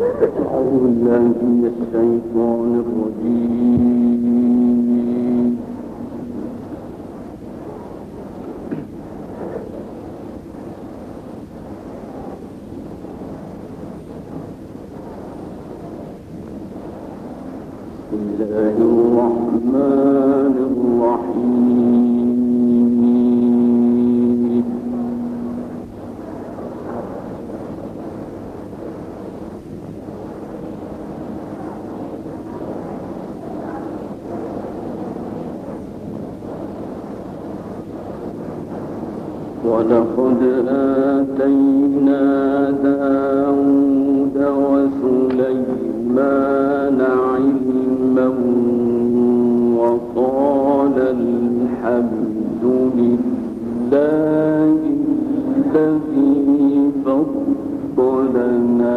أعوذ بالله من الشيطان الرجيم. بسم الله الرحمن الرحيم. ولقد آتينا داود وسليمان علما وقال الحمد لله الذي فضلنا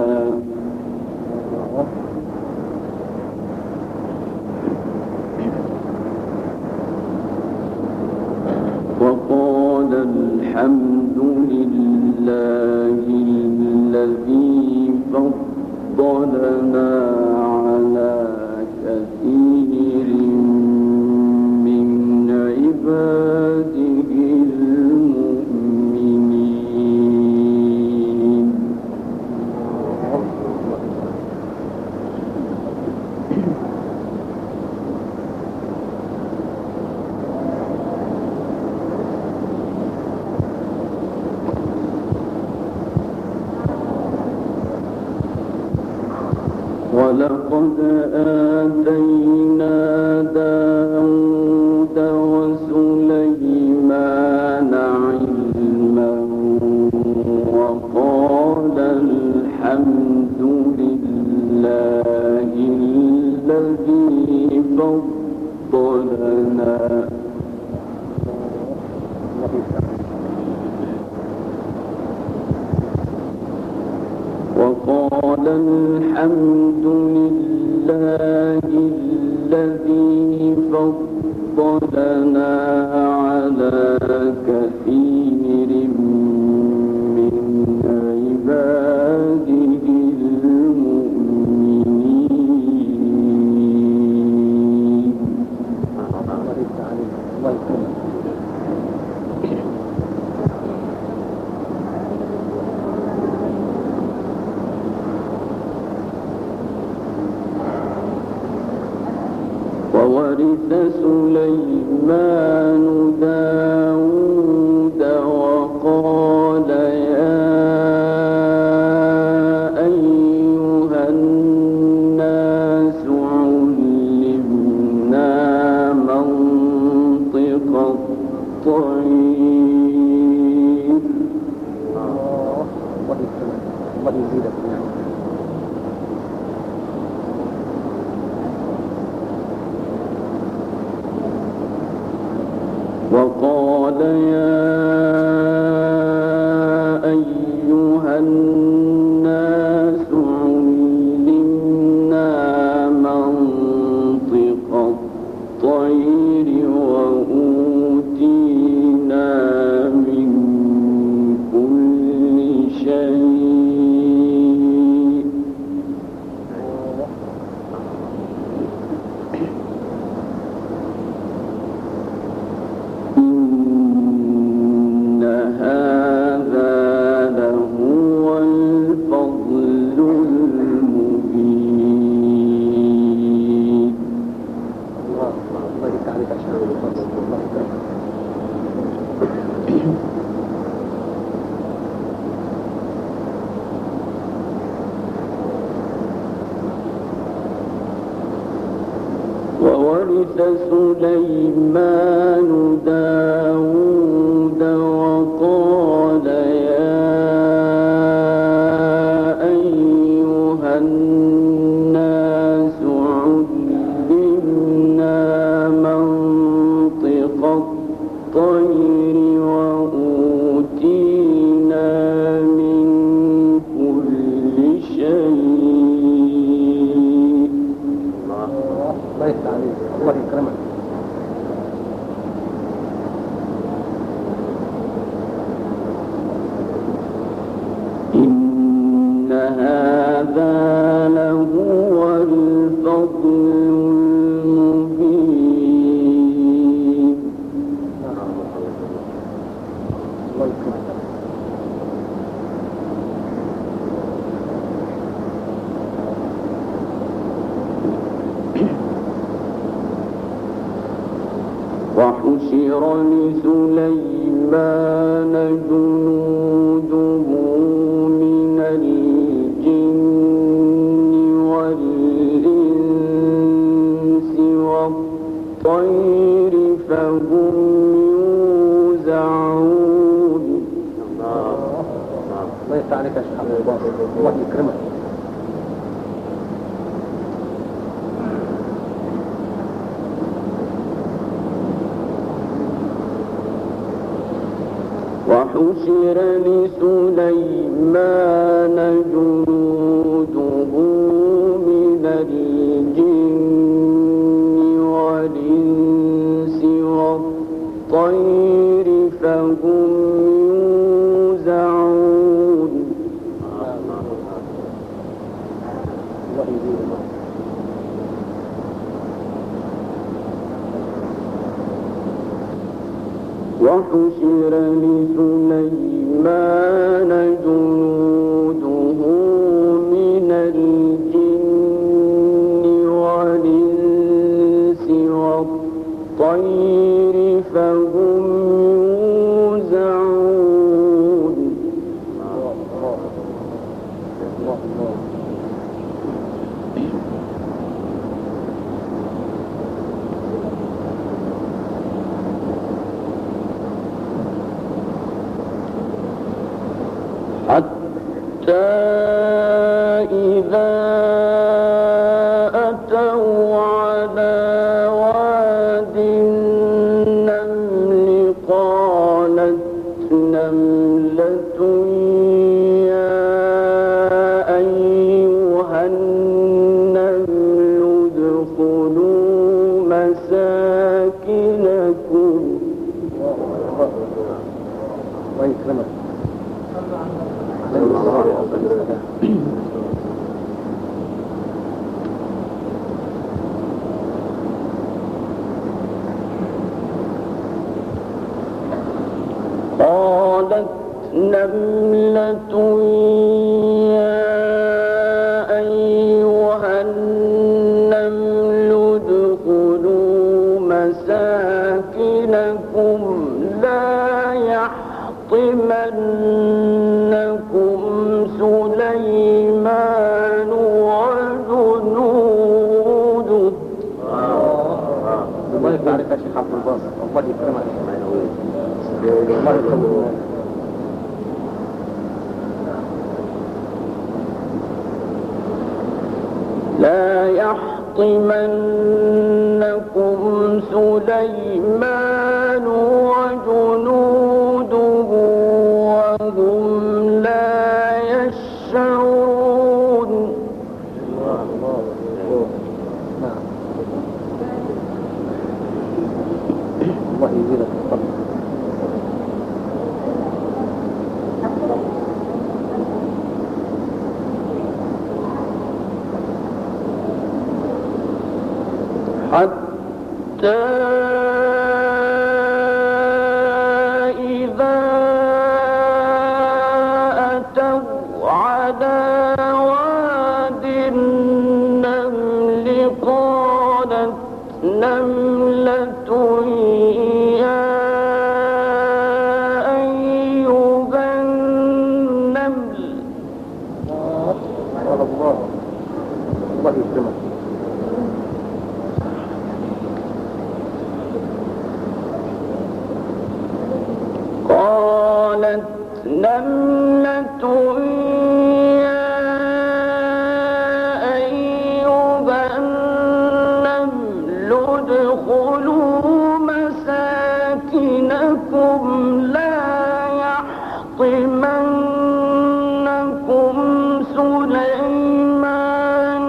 الحمد لله الذي فضلنا على كثير من عباده المؤمنين. ولقد آتينا داود وسليمان علما وقال الحمد لله الذي فضلنا وقال الحمد لله الذي فضلنا على كثير من عباده المؤمنين. وورث سليمان داود وقال يا أيها الناس علمنا منطق الطير. وقال يا أيها الناس علمنا منطق الطير وأوتينا من كل شيء. وورث سليمان داود وقال يا أيها الناس علمنا منطق الطير وأوتينا من كل شيء. الله يفتح عليك، الله يكرمك. إن هذا لسليمان جنوده من الجن والإنس والطير فهم يوزعون. الله يفتح عليك يا شيخ عبد الباسط، الله يكرمك. وحشر لسليمان جنوده من الجن والإنس والطير فهم يوزعون. الله يزيدك. وحشر لسليمان جنوده من الجن والإنس والطير فهم يوزعون. حتى إذا أتوا على واد النمل قالت نملة يا أيها النمل ادخلوا مساكنكم. الله يكرمك. قالت نملة يا أيها النمل ادخلوا مساكنكم لا يحطمنكم سليمان وجنوده. الله يفتح عليك يا شيخ عبد الباسط، الله يكرمك. الله يكرمك. لا يحطمنكم سليمان وجنوده وهم لا يشعرون. الله يزيدك الفضل. حتى إذا أتوا على واد النمل قالت نملة يا أيها النمل. الله يكرمك. قالت نملة يا أيها النمل ادخلوا مساكنكم لا يحطمنكم سليمان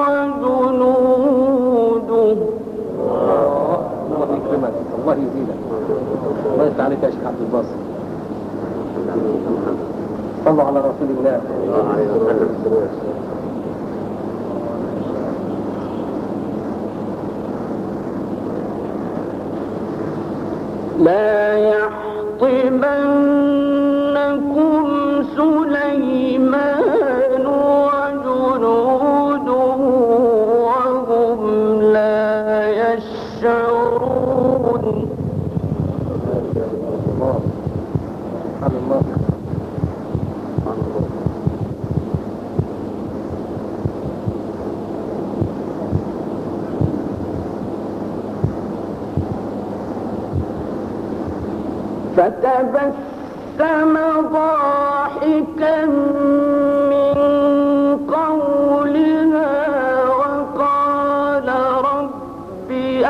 وجنوده. الله يكرمك. الله يزيدك. الله يفتح عليك يا شيخ عبد الباسط. صلوا على رسول الله. لا يحطمنكم سليمان وجنوده وهم لا يشعرون. فتبسم ضاحكا من قولها وقال رب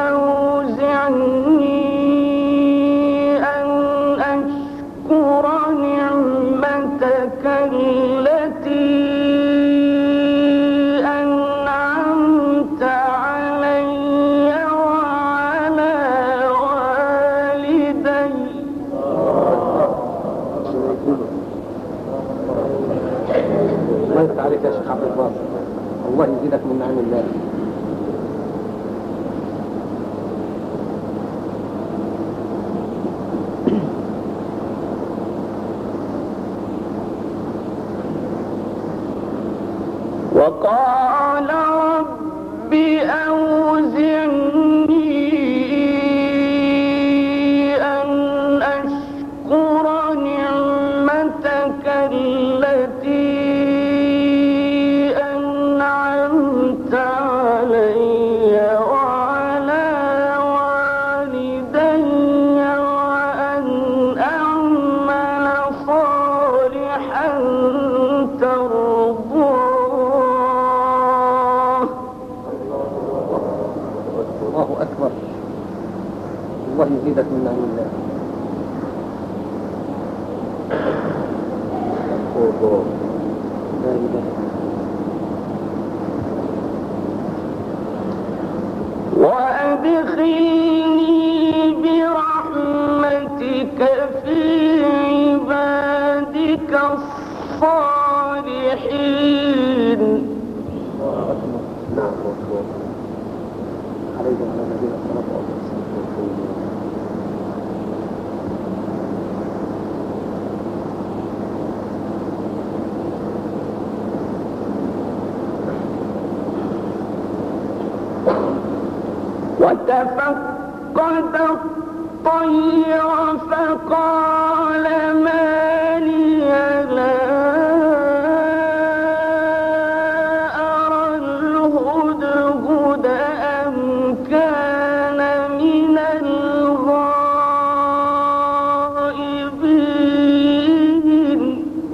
أوزعني أن أشكر نعمتك التي أنعمت علي وعلى والدي. الله يفتح عليك يا شيخ عبد الباسط، الله يزيدك من نعم الله. وقال رب أوزعني أن أشكر نعمتك التي أنعمت علي وعلى والدي وأن أعمل صالحا ترضاه. الله أكبر، الله يزيدك من نعم الله. لا إله وأدخلني برحمتك في عبادك الصالحين. نعم مطلوب علينا على نبينا الصلاة والسلام. وتفقد الطير فقال ما لي لا أرى الهدهد أم كان من الغائبين.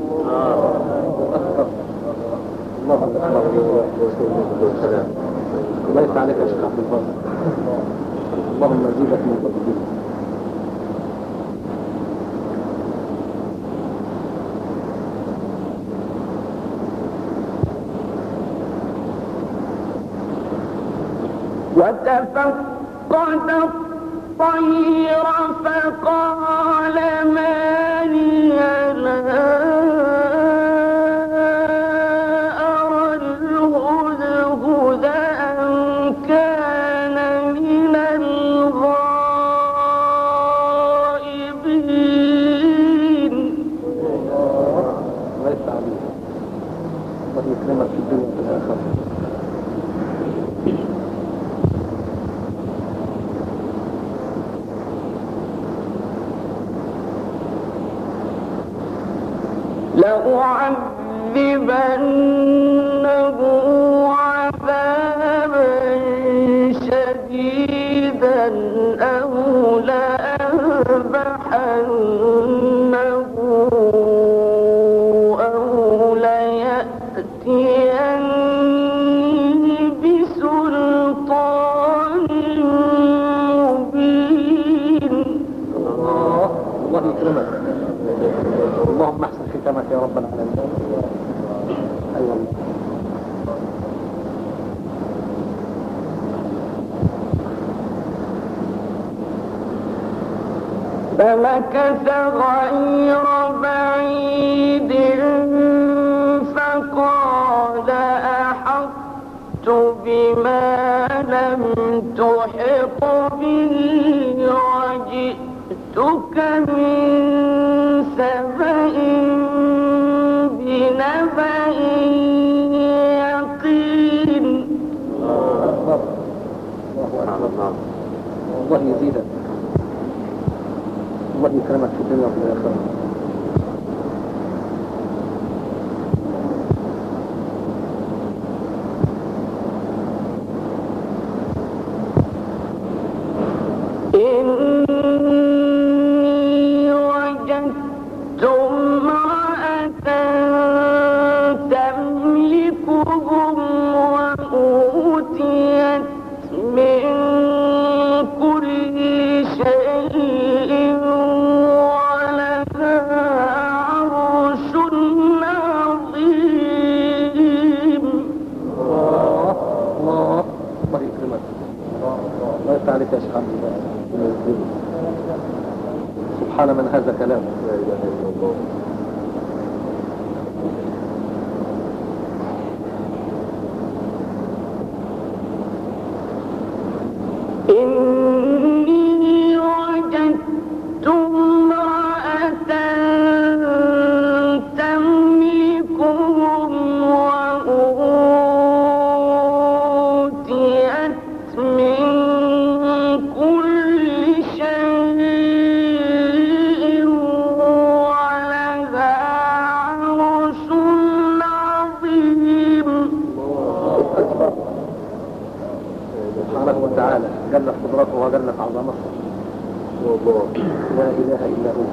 الله أكبر. الله يفتح عليك يا شيخ عبد الباسط، اللهم زيدك من فضلك. وتفقد الطير فقال ما لي لا أرى الهدهد أم كان من الغائبين. الله يفتح عليك، الله يكرمك في الدنيا وفي الآخرة. لأعذبنه عذابا شديدا أو لأذبحنه أو ليأتيني بسلطان مبين. الله يكرمك، اللهم احسن ختامك يا رب العالمين. ايوه فمكث غير بعيد فقال أحطت بما لم تحط به وجئتك من سبأ بنبأ يقين. الله أكبر، الله يزيدك، الله يكرمك في الدنيا وفي الآخرة. إني عليك يا شيخ عبد الله. سبحان من هذا كلامه. لا اله الا الله. إني وجدت امرأة تملكهم وأوتيت من كل شيء ولها عرش عظيم. سبحانه وتعالى جلت قدرته وجلت عظمته. لا اله الا هو.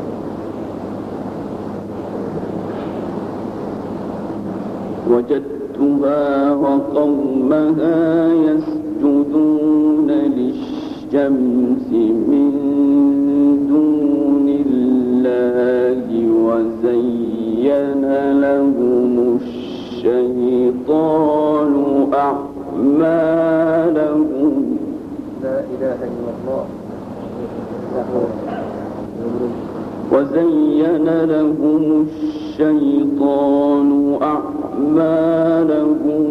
وجدتها وقومها يسجدون للشمس من دون الله وزين لهم الشيطان أعمالهم. لا اله الا الله. وزين لهم الشيطان أعمالهم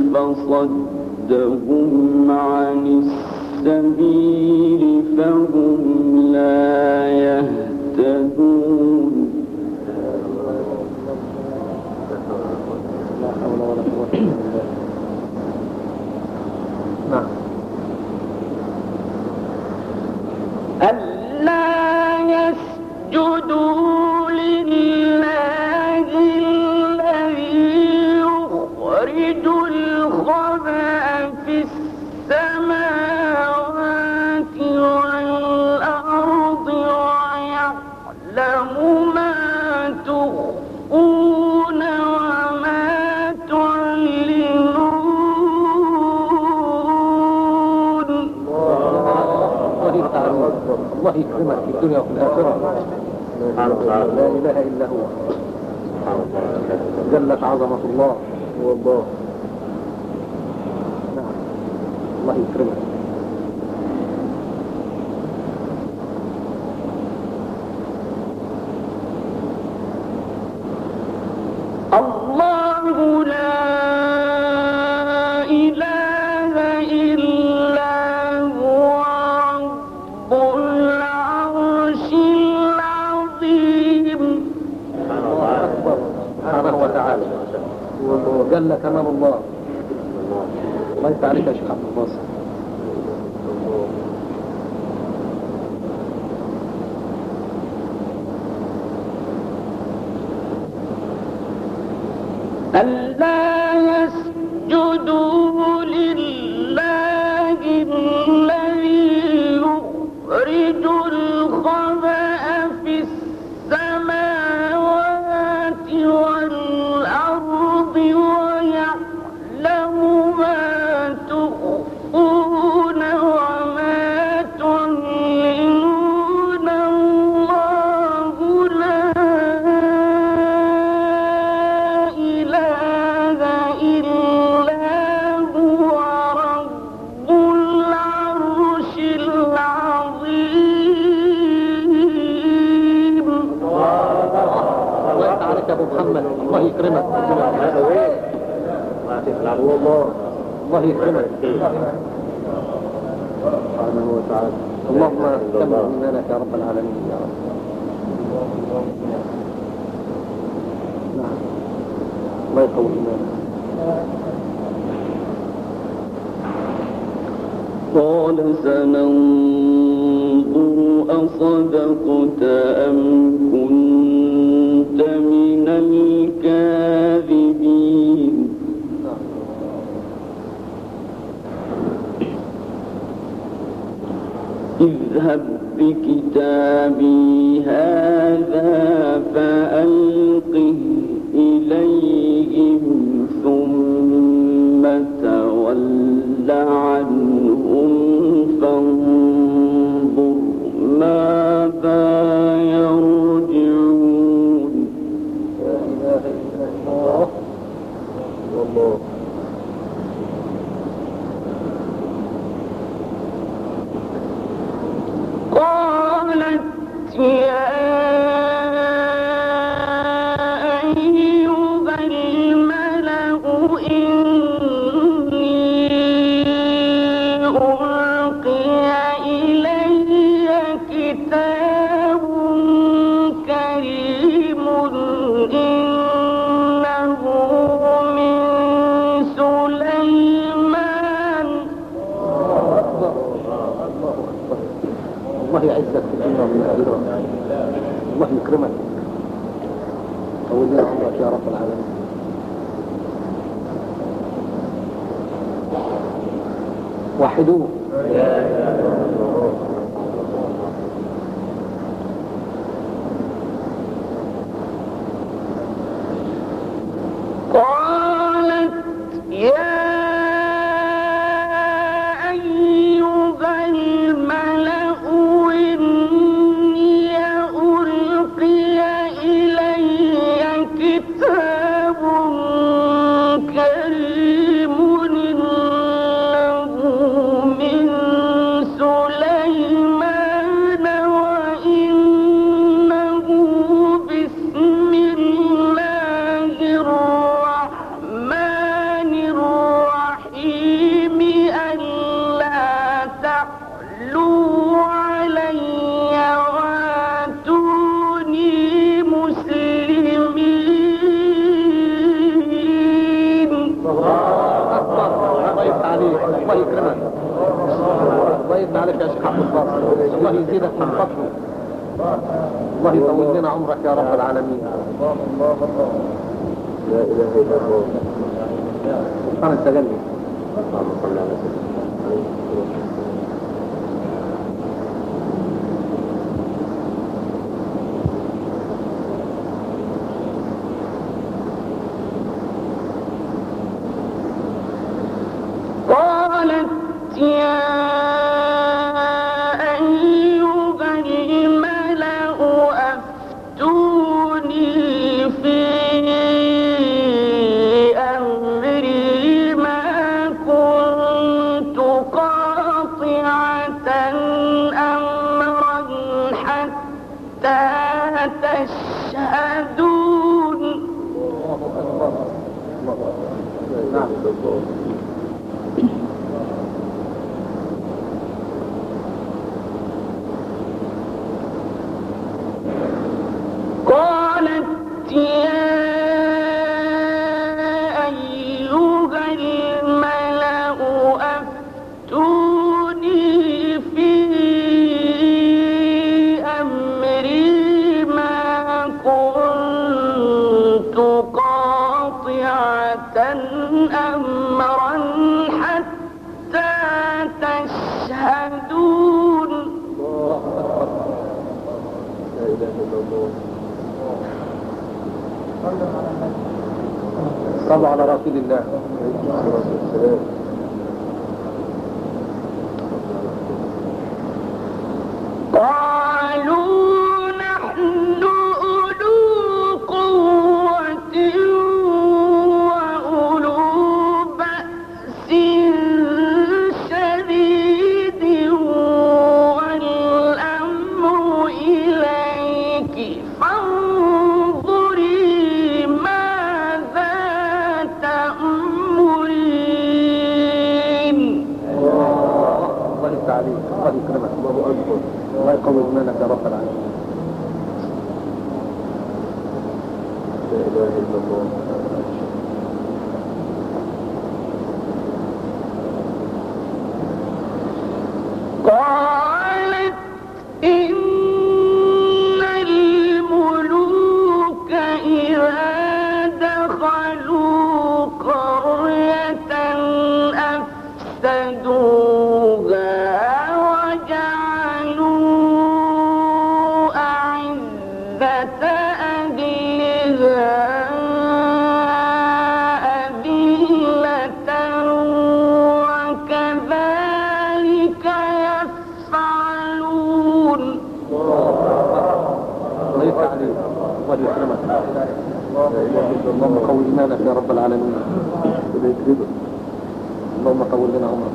فصدهم عن السبيل فهم لا يهتدون. لا حول ولا قوة الا بالله. نعم. ألا يسجدوا لله الذي يخرج الخبأ في السماوات والأرض ويعلم ما تخفون وما تعلنون. الله يكرمك في الدنيا وفي الآخرة. لا إله إلا هو. جلت عظمة الله. هو الله. نعم. الله يكرمك. الله لا إله إلا هو رب العرش العظيم. سبحانه وتعالى. جل كمال الله. الله يفتح عليك يا شيخ عبد الباسط. ألا يسجدوا لله الذي يخرج الخبأ في السماوات والأرض ويعلم ما تخفون وما تعلنون. الله لا إله إلا هو رب العرش العظيم. الله يفتح عليك يا أبو محمد. الله يكرمك. الله يكرمك. سبحانه وتعالى. اللهم كمل إيمانك يا رب العالمين يا رب. نعم. الله يقوي إيمانك. قال سننظر أصدقت أم كنت من الكاذبين. اذهب بكتابي هذا فألقه إليهم ثم تول عنهم فانظر ماذا يرجعون. لا إله إلا الله. والله. الله يعزك في الدنيا وفي الآخرة، الله يكرمك، طول لنا عمرك يا رب العالمين. وحدوه. قالت يا أيها الملأ إني ألقي إلي كتاب كريم إنه من سليمان وإنه بسم الله الرحمن الرحيم ألا تعلوا علي وأتوني مسلمين. الله يفتح عليك، الله يكرمك، الله يفتح عليك يا شيخ عبد الباسط، الله يزيدك من فضله، الله يطول لنا عمرك يا رب العالمين. لا اله الا الله. سبحان التجلي. اللهم صل على سيدنا. قالت يا أيها الملأ أفتوني في أمري ما كنت قاطعة أمرا حتى تشهدون. نعم. قالت يا أيها الملأ أفتوني في أمري ما كنت قاطعة أمرا حتى تشهدون. لا اله الا الله. صلوا على رسول الله. قالوا نحن أولو قوة وأولو بأس شديد والأمر إليك فانظري ماذا تأمرين. الله يفتح عليك، الله يكرمك، الله اكبر، الله يقوي ايمانك يا رب العالمين. لا اله الا الله. قالت إن الملوك إذا دخلوا قرية أفسدوها وجعلوا أعزة أهلها أذلة وكذلك يفعلون. الله يفتح عليك، الله يكرمك، اللهم قوي ايمانك يا رب العالمين. اللهم طول لنا عمرك.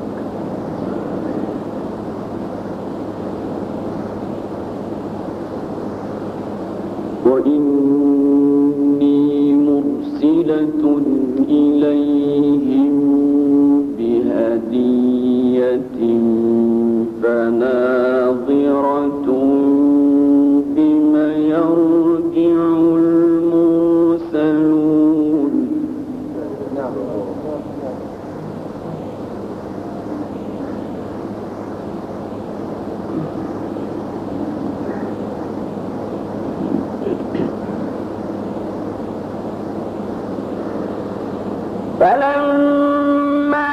وإني مرسلة إليهم بهدية فناظرة بما يرجع المرسلون. نعم. فلما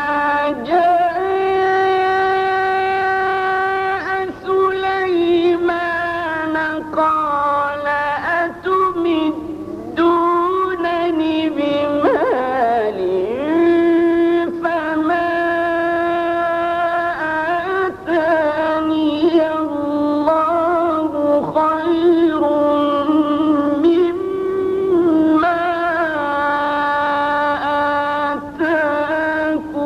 جاء سليمان قال أتمدونني بمال فما آتاني الله خير مما آتاكم.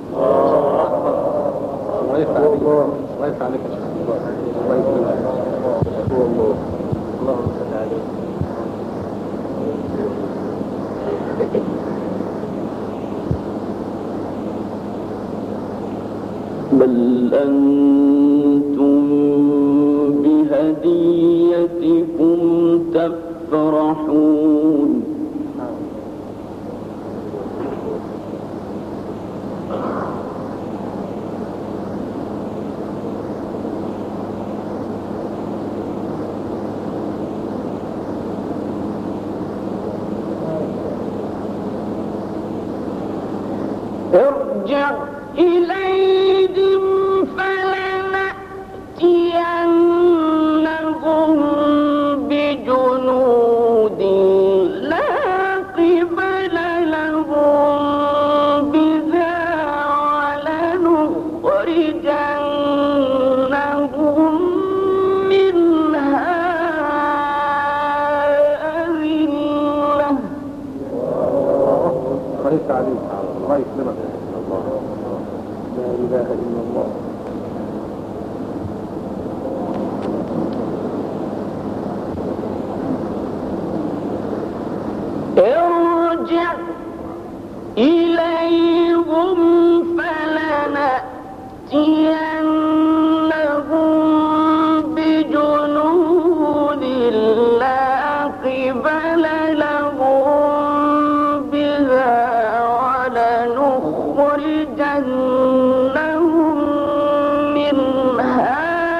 الله يفتح عليك، الله يفتح عليك يا شيخ. الله يكرمك. اللهم صل عليه. بل أنتم بهديتكم تفرحون. ارجع إليهم فلنأتينهم بجنود لا قبل لهم بها ولنخرجنهم منها أذلة. الله يفتح عليك، الله يكرمك. لا إله إلا الله. ارجع إليهم فلنأتينهم بجنود لا قبل لهم بها ولنخرجنهم منها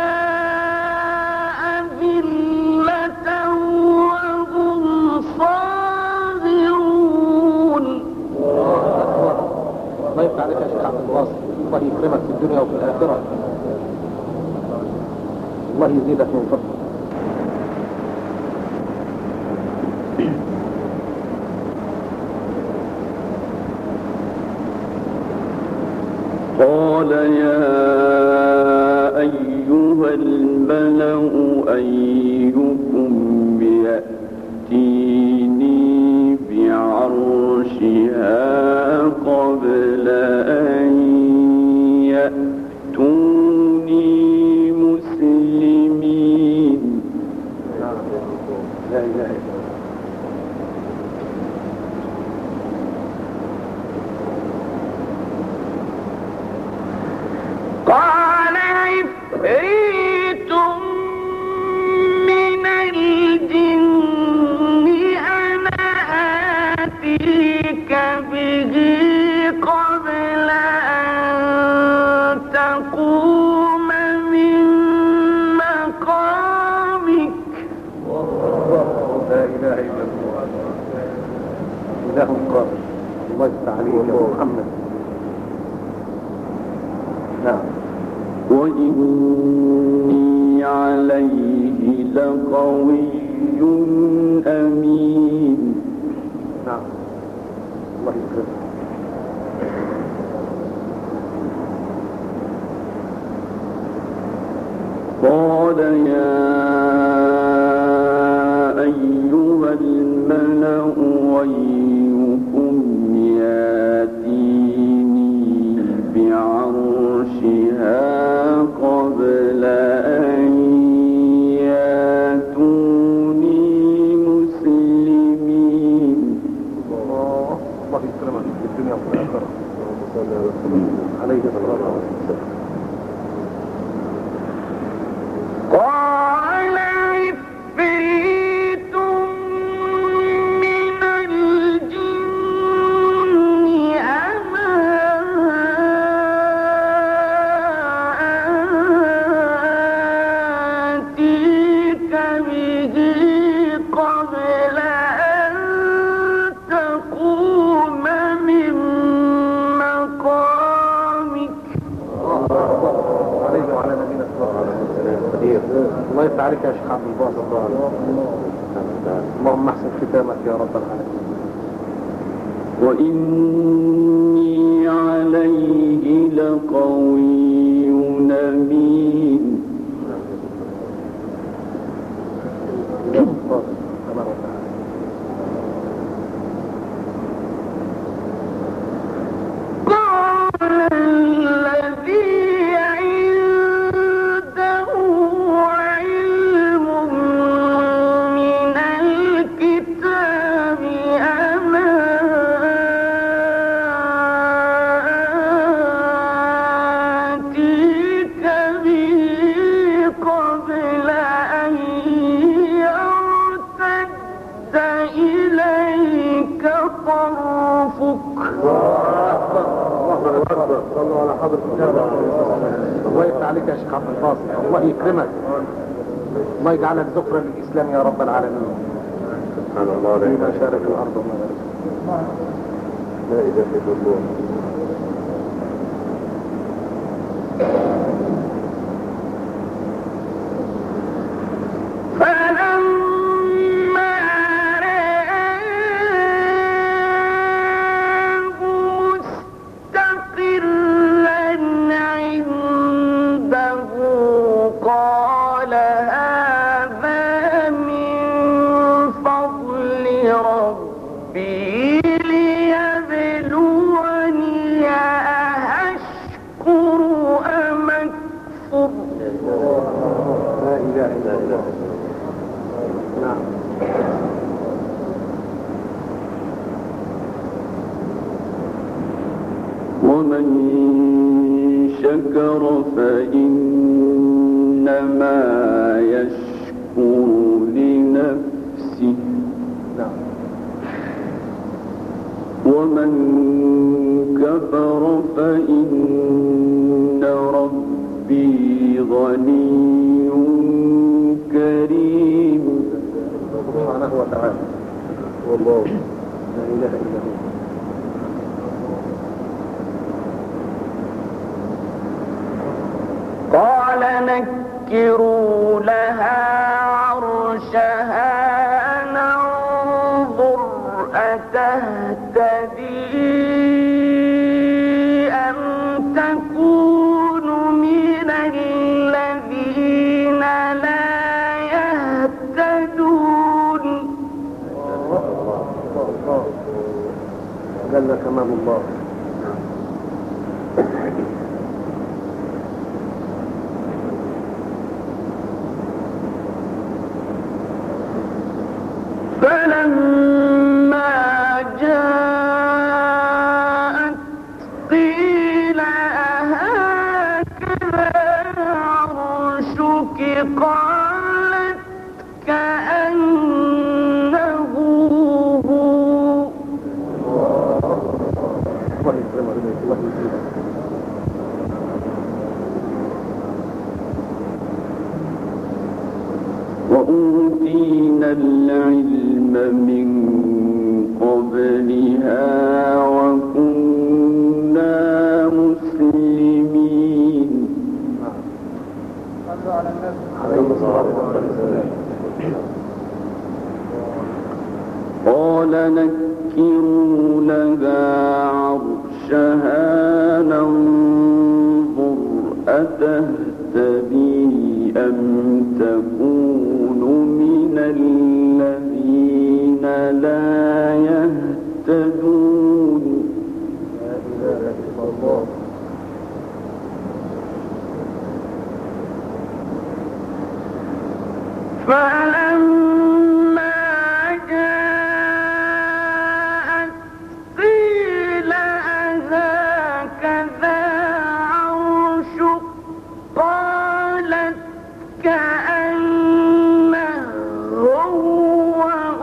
أذلة وهم صاغرون. الله يفتح عليك يا شيخ عبد الواصل. الله يكرمك في الدنيا وفي الآخرة. الله يزيدك من فضله. قال يا أيها الملأ أيكم يأتيني بعرشها قبل أن يأتوني مسلمين. لا إله إلا الله. قال عفريت من الجن أنا آتيك به قبل أن تقوم من مقامك. لا إله إلا الله. إله قادر. الله يفتح عليك يا محمد. نعم. وإني عليه لقوي أمين. نعم. الله يكرمك. قال يا أيها الملأ أيكم يأتيني بعرشها قبل أن يأتوني مسلمين. الله يكرمك في الدنيا وفي الآخرة. عليه الصلاة والسلام. قال عفريت من الجن أنا آتيك به قبل أن تقوم من عليك يا شيخ عبد الباسط. اللهم احسن ختامك يا رب العالمين. وإني عليه لقوي أمين. الله يفتح عليك يا شيخ عبد الباسط. الله يكرمك. الله يجعلك ذكرى للإسلام يا رب العالمين. سبحان الله في مشارق الأرض ومغاربها. لا إله إلا الله. ومن شكر فإنما يشكر لنفسه ومن كفر فإن ربي غني كريم. سبحانه وتعالى. والله لا إله إلا هو. قال نكروا لها عرشها ننظر أتهتدي أم تكون من الذين لا يهتدون. جل كمال الله. فلما جاءت قيل أهكذا عرشك قالت كأنه هو. الله يكرمك. الله يكرمك. وأوتينا العلم من قبلها وكنا مسلمين. قال نكروا لها عرشها ننظر أتهتدي أم تكون من الذين لا يهتدون. لا إله إلا الله. فلما جاءت قيل أهكذا عرشك قالت كأنه هو.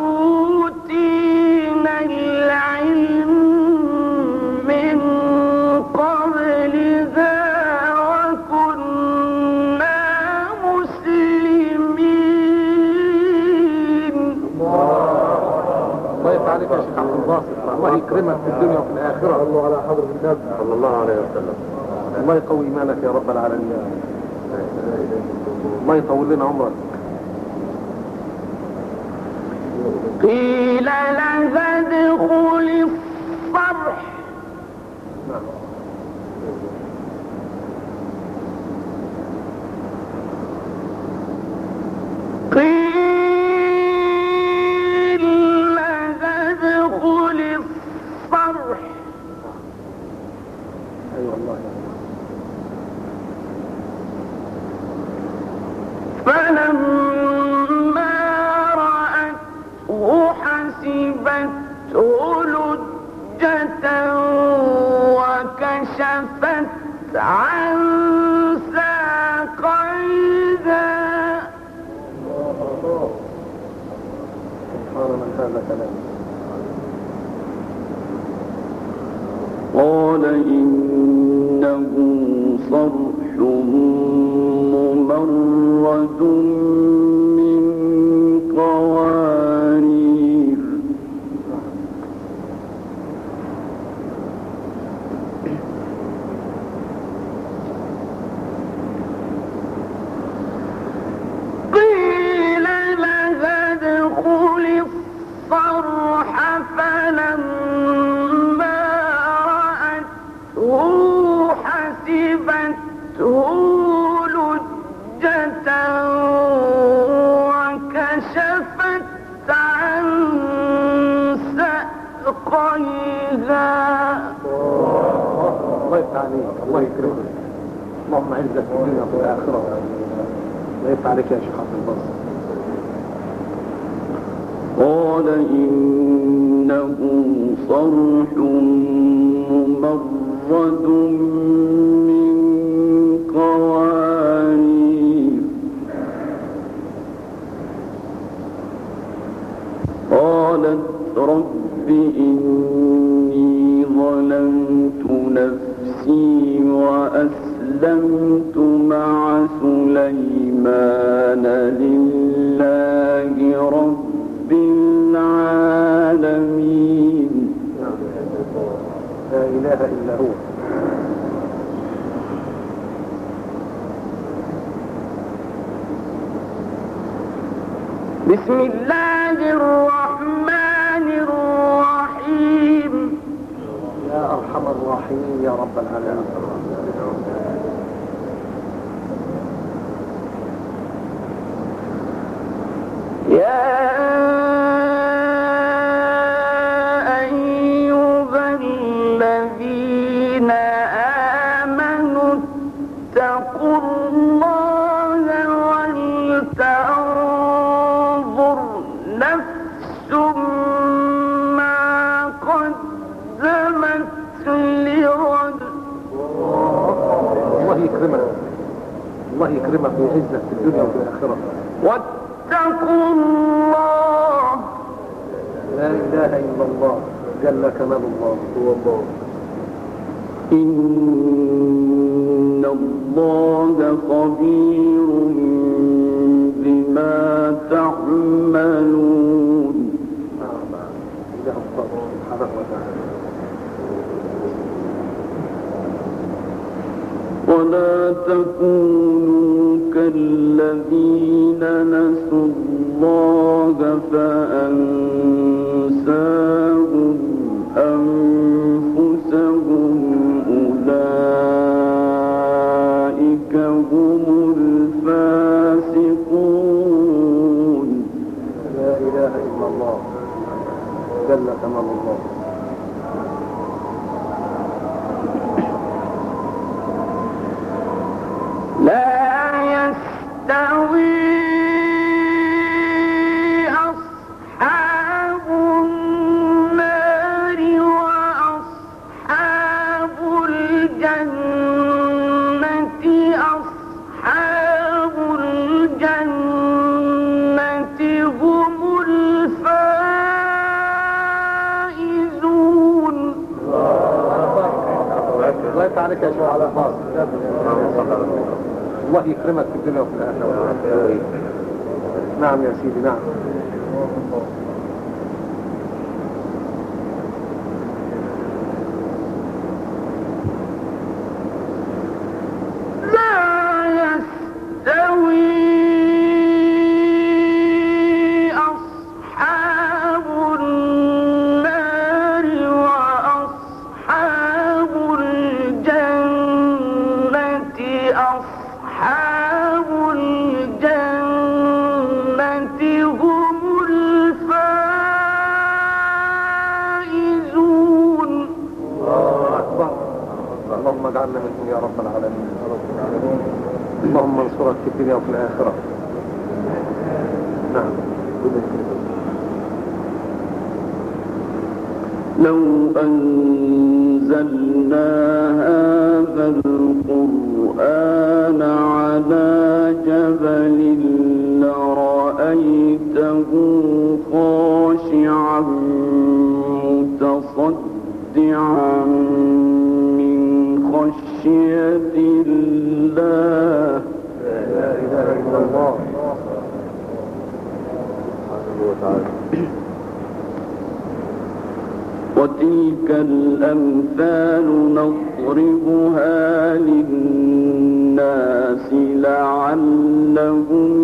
أوتينا العلم من قبلها وكنا مسلمين. الله يفتح عليك يا شيخ عبد الباسط. الله يكرمك في الدنيا وفي الآخرة. الله على حضرة النبي صلى الله عليه وسلم. الله يقوي إيمانك يا رب العالمين. الله يطول لنا عمرك. قيل لها ادخل الصرح قيل لها ادخل الصرح ايوه الله. فلما رأته حسبته لجة وكشفت عن ساقيها. سبحان من هذا كلام. قال إنه صرح ممرد من قوارير قيل لها ادخل الصرح فلما رأته حسبته لجة وكشفت عن ساقيها. الله يفتح عليك، الله يكرمك. اللهم اعزك في الدنيا وفي الاخره. الله يفتح عليك يا شيخ عبد الباسط. قال إنه صرح ممرد من قوارير قالت رب إني ظلمت نفسي وأسلمت مع سليمان لله رب العالمين. لا اله الا هو. بسم الله الرحمن الرحيم. يا ارحم الراحمين يا رب العالمين. يا أيها الذين آمنوا اتقوا الله ولتنظر نفس ما قدمت لغد. الله يكرمك، الله يكرمك ويعزك في الدنيا وفي الاخره. واتقوا الله. لا اله الا الله جل كمال الله هو الله. إن الله خبير بما تعملون. إله الله سبحانه وتعالى. ولا تكونوا كالذين نسوا الله فأنساهم أنفسهم أولئك هم الفاسقون. لا اله الا الله جل كمال الله. لا يستوي أصحاب النار وأصحاب الجنة. أصحاب الجنة هم الفائزون. الله يفتح عليك يا شيخ عبد الباسط. الله يكرمك في الدنيا وفي الاخره. نعم يا سيدي نعم. لا يستوي أصحاب اللهم اجعلنا منهم يا رب العالمين. اللهم انصرك في الدنيا وفي الآخرة. نعم. لو أنزلنا هذا القرآن على جبل لرأيته خاشعا متصدعا من خشية الله. لا إله إلا الله. وتلك الأمثال نضربها للناس لعلهم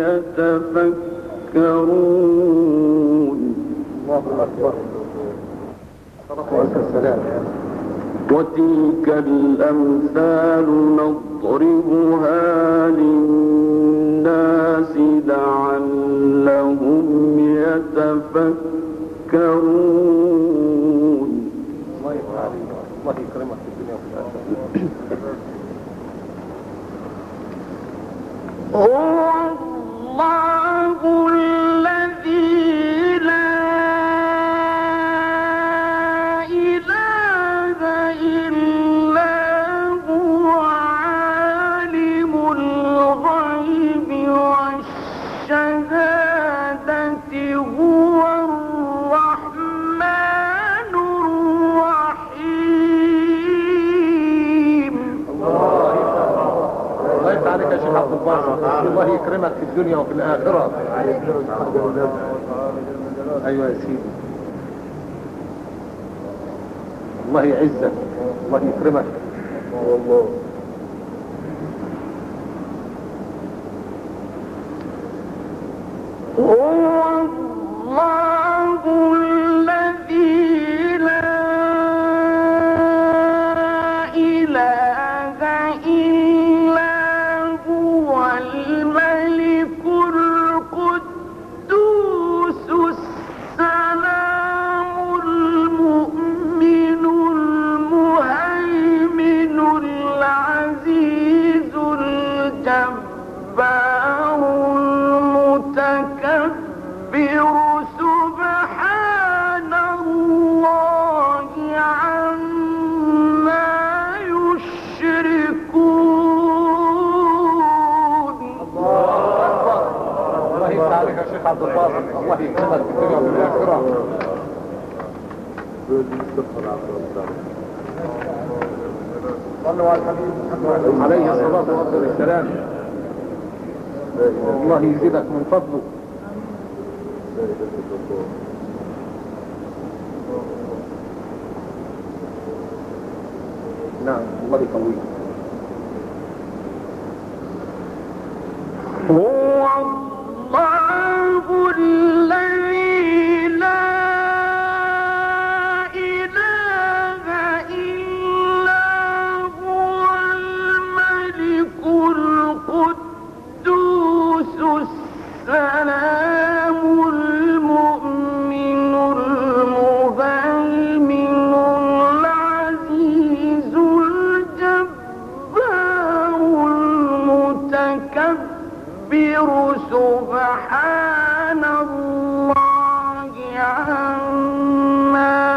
يتفكرون. الله أكبر. السلام. وتلك الأمثال نضربها للناس لعلهم يتفكرون. الله يكرمك في الدنيا وفي الآخرة. هو الله الذي لا إله إلا هو عالم الغيب والشهادة هو الرحمن الرحيم. الله يفتح عليك يا شيخ عبد الباسط. الله يكرمك في الدنيا وفي الآخرة. أيوة يا سيدي. الله يعزك. الله يكرمك. والله هو الله الذي لا إله إلا هو الملك القدوس السلام المؤمن المهيمن العزيز الجبار المتكبر سبحان الله عما يشركون. الله يفتح عليك يا شيخ عبد الباسط. الله يكرمك في الدنيا وفي الآخرة. صلوا على الحبيب محمد عليه الصلاة والسلام. الله يزيدك من فضله. نعم. الله يقويك. هو الله الذي لا إله إلا هو الملك القدوس السلام المؤمن المهيمن العزيز الجبار المتكبر سبحان الله عما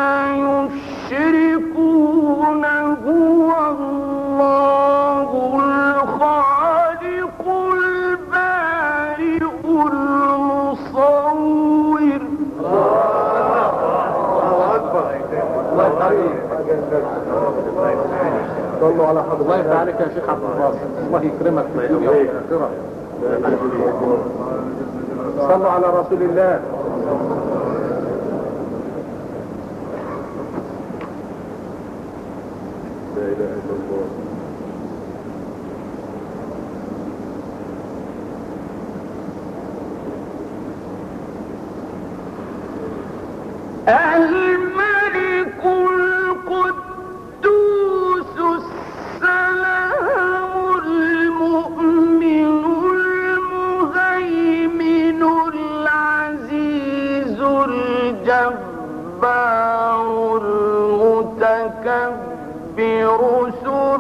يشركون. هو الله الخالق البارئ المصور. صلوا على حضرتك. الله يفتح عليك يا شيخ عبد الباسط. الله يكرمك في الدنيا وفي الآخرة. صلوا على رسول الله. لا إله إلا الله. الملك القدوس السلام المؤمن المهيمن العزيز الجبار المتكبر سبحان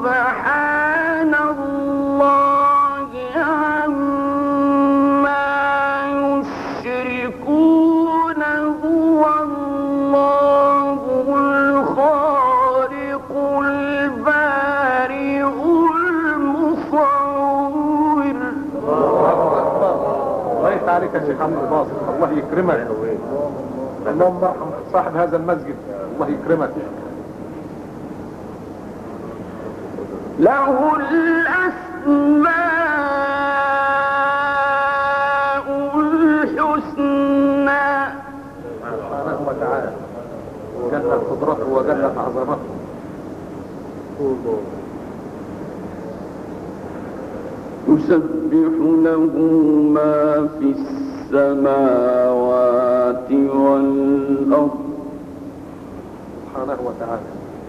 شيخ عبد الباسط، الله يكرمك. اللهم ارحم صاحب هذا المسجد، الله يكرمك. له الأسماء الحسنى سبحانه وتعالى، جلت قدرته وجلت عظمته. يسبح له ما في السماوات والأرض سبحانه وتعالى،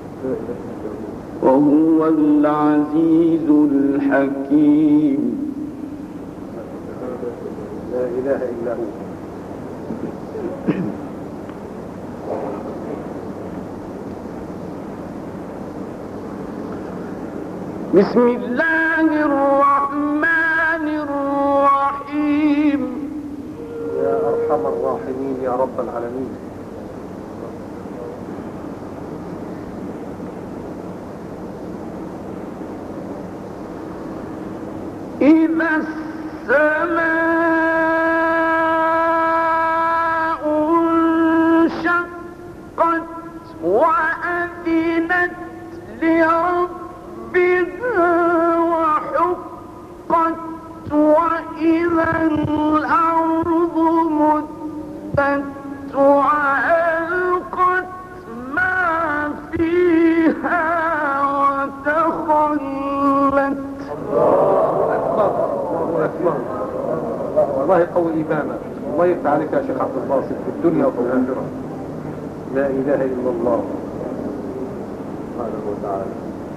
وهو العزيز الحكيم. لا إله إلا هو. بسم الله الرحمن الرحيم. يا أرحم الراحمين يا رب العالمين. إذا السماء انشقت وأذنت لربها وحقت وإذا الأرض مدت وألقت ما فيها وتخلت. والله قوي إيمانك، الله يفتح عليك يا شيخ عبد الباسط في الدنيا وفي الآخرة. لا إله إلا الله سبحانه وتعالى.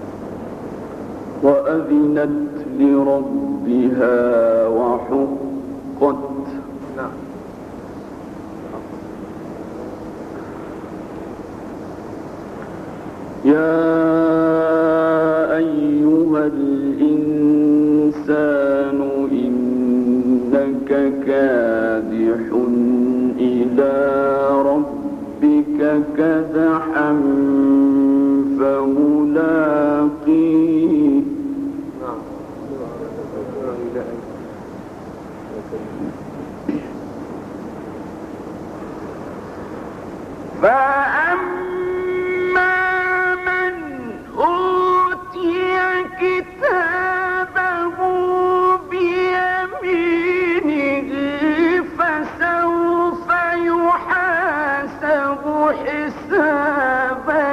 وأذنت لربها وحقت. نعم. يا أيها الإنسان إنك كادح إلى ربك كدحا فملاقيه. نعم. لا إله إلا فأما من أوتي كتابه بيمينه فسوف يحاسب حسابا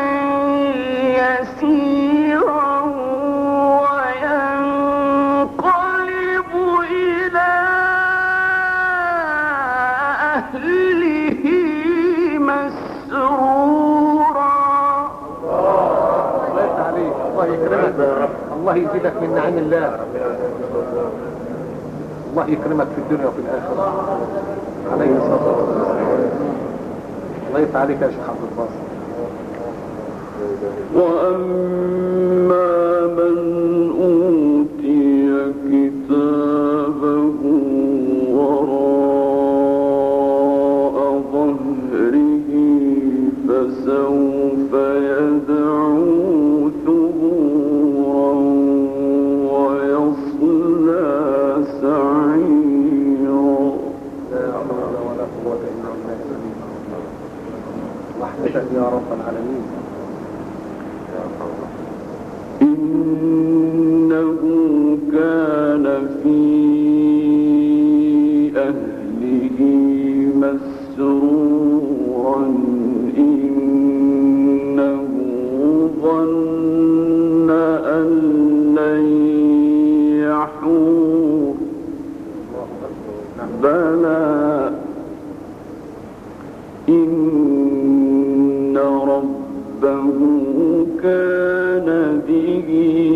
يسيرا وينقلب إلى أهله مسرورا. الله يفتح عليك، الله يكرمك، الله يزيدك من نعم الله، الله يكرمك في الدنيا وفي الآخرة. عليه الصلاة والسلام. الله يفتح عليك يا شيخ عبد الباسط. وأما من أوتي كتابه وراء ظهره فسوف يدعو ثبورا ويصلى سعيرا. لا حول ولا قوة إلا بالله. رحمة يا رب العالمين. إنه كان في أهله مسرورا إنه ظن أن لن يحور بلى إن ربه كان به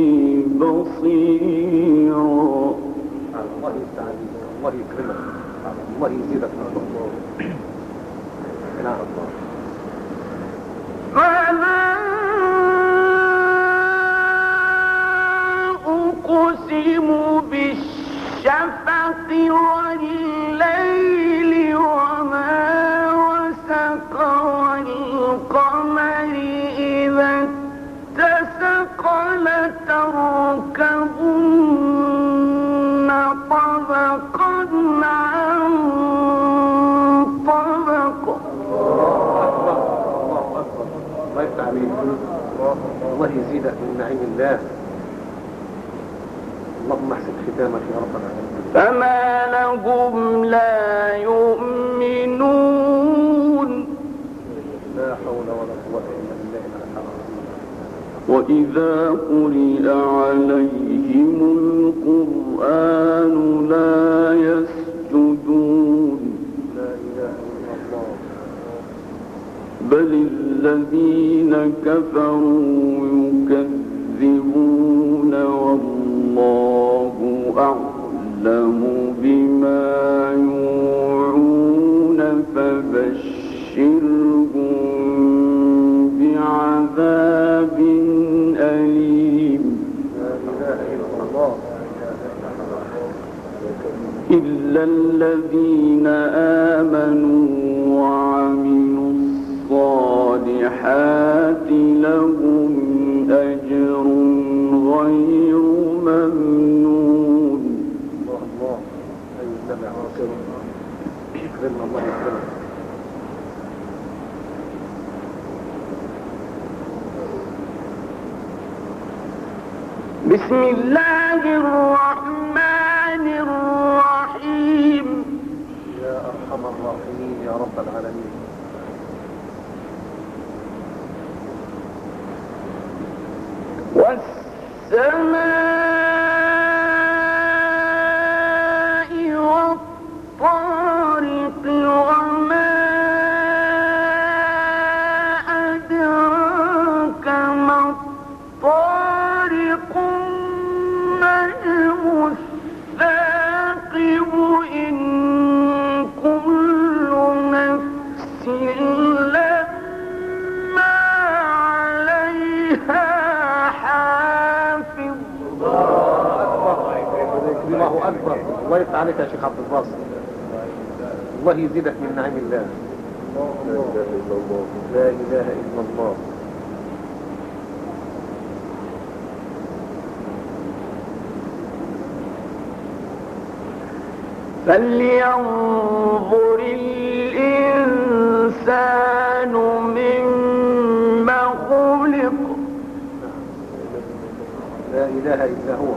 بصيرا. الله يستعينك، الله يكرمك، الله يزيدك من الله. نعم. فلا أقسم بالشفق والليل وما وسق والقمر إذا اتسق لتركبن طبقا الله يزيدك من نعيم الله. اللهم احسن ختامك يا رب العالمين. فما لهم لا يؤمنون. لا حول ولا قوة إلا بالله العلي وإذا قرئ عليهم القرآن لا يسجدون لا إله إلا الله. بل الذين كفروا يكذبون والله أعلم بما يوعون فبشرهم بعذاب أليم. لا إله إلا الله. إلا الذين آمنوا وعملوا الصالحات لهم أجر غير ممنون. الله أي النبي عليه الصلاة والسلام يكرمنا الله يكرمنا. بسم الله الرحمن الرحيم. يا أرحم الراحمين يا رب العالمين. والسماء والطارق وما أدراك ما الطارق النجم الثاقب إن كل نفس لما عليها حافظ. الله أكبر. الله يفتح عليك يا شيخ عبد الباسط. الله يزيدك من نعيم الله. لا إله إلا الله. فلينظر الإنسان مما خلق. لا إله إلا هو.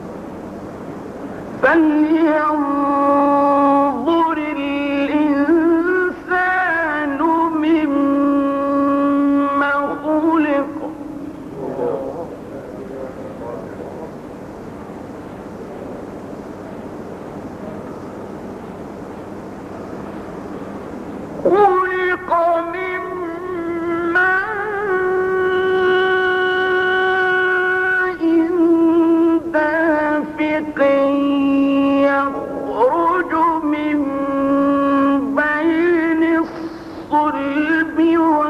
فلينظر الإنسان مما خلق. خلق من ماء دافق يخرج من بين الصلب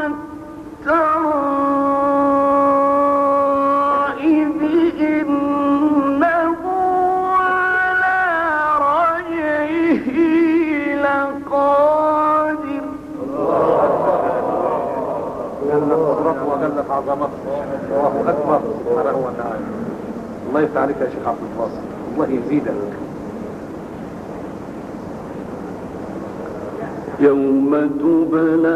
والترائب إنه على رجعه لقادر. جلت قدرته وجلت عظمته. الله أكبر سبحانه وتعالى. الله يفتح عليك يا شيخ عبد الباسط. الله يزيدك. يوم تبلى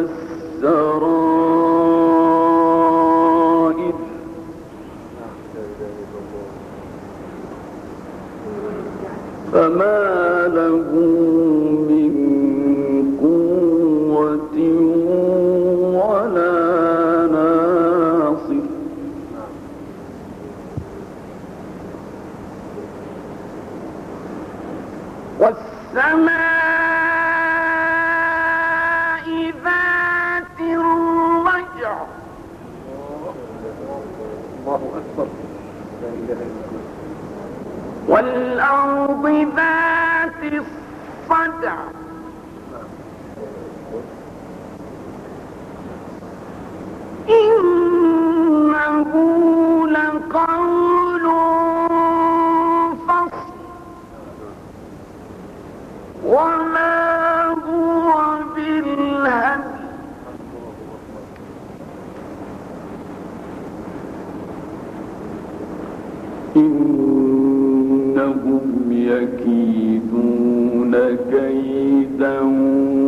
السرائر فما له من قوة ولا ناصر. والسماء ذات الرجع. الله أكبر. لا إله إلا الله. والأرض ذات الصدع. إنه لقول فصل وما هو بالهزل. إنهم يكيدون كيدا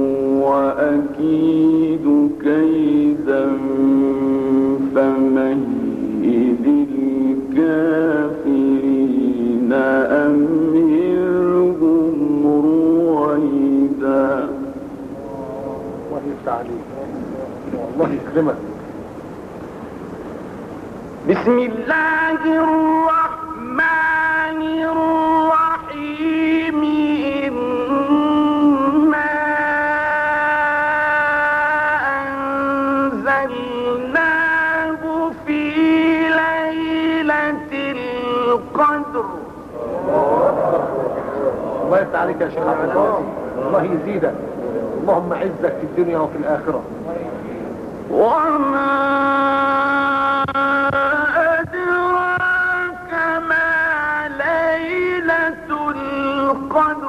وأكيد كيدا فمهل الكافرين أمهلهم رويدا. الله يفتح عليك، الله يكرمك. بسم الله الرحمن الرحيم. إنا أنزلناه في ليلة القدر. الله يفتح عليك يا شيخ عبد الباسط، الله يزيدك، اللهم عزك في الدنيا وفي الآخرة. وما أدراك ما ليلة القدر.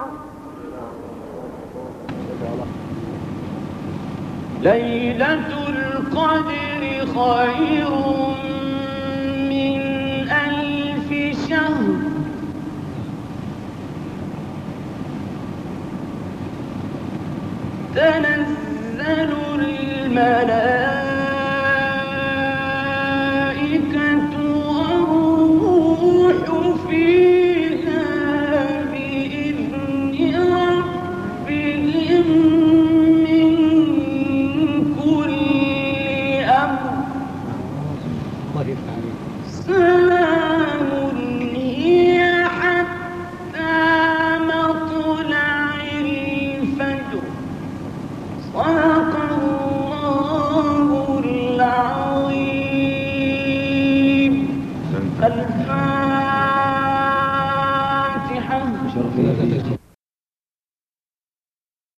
ليلة القدر خير